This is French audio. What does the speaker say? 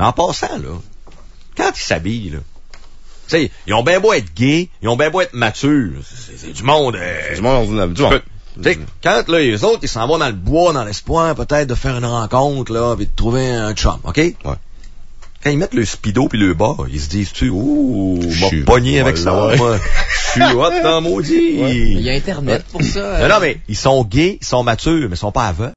Mais en passant, là, quand ils s'habillent, là, tu sais, ils ont bien beau être gays, ils ont bien beau être matures. C'est du monde. C'est du monde. Tu sais, quand, là, les autres, ils s'en vont dans le bois, dans l'espoir, peut-être, de faire une rencontre, là, pis de trouver un chum, OK? Ouais. Quand ils mettent le speedo pis le bas, ils se disent-tu, ouh, m'a pogné avec ça, moi. Je suis hot dans maudit. Il y a Internet pour ça. Non, mais ils sont gays, ils sont matures, mais ils sont pas aveugles.